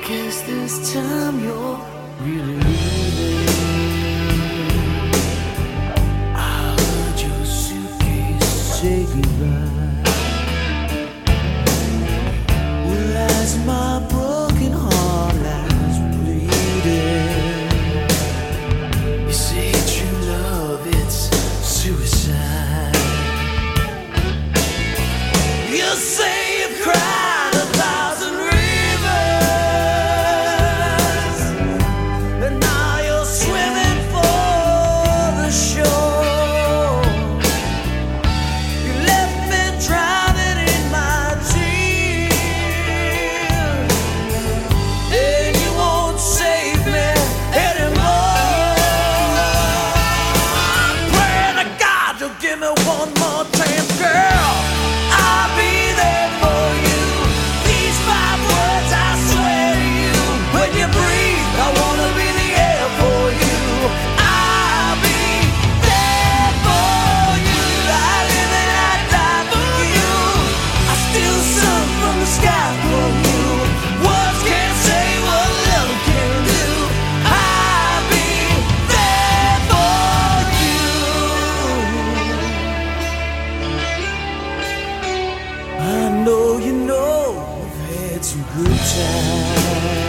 guess this time you're really leaving. I heard your suitcase say goodbye. Well, as my broken heart lies bleeding, you say true love, it's suicide. You say you've cried 1,000 rivers, and now you're swimming for the shore. You left me drowning in my tears, and you won't save me anymore. I'm praying to God you'll give me one more chance, girl. I'll be there for you. These 5 words I swear to you. When you breathe, I wanna be the air for you. I'll be there for you. I live and I die for you. I steal sun from the sky for you. Words can't say what love can do. I'll be there for you. I know you know we've had some good times.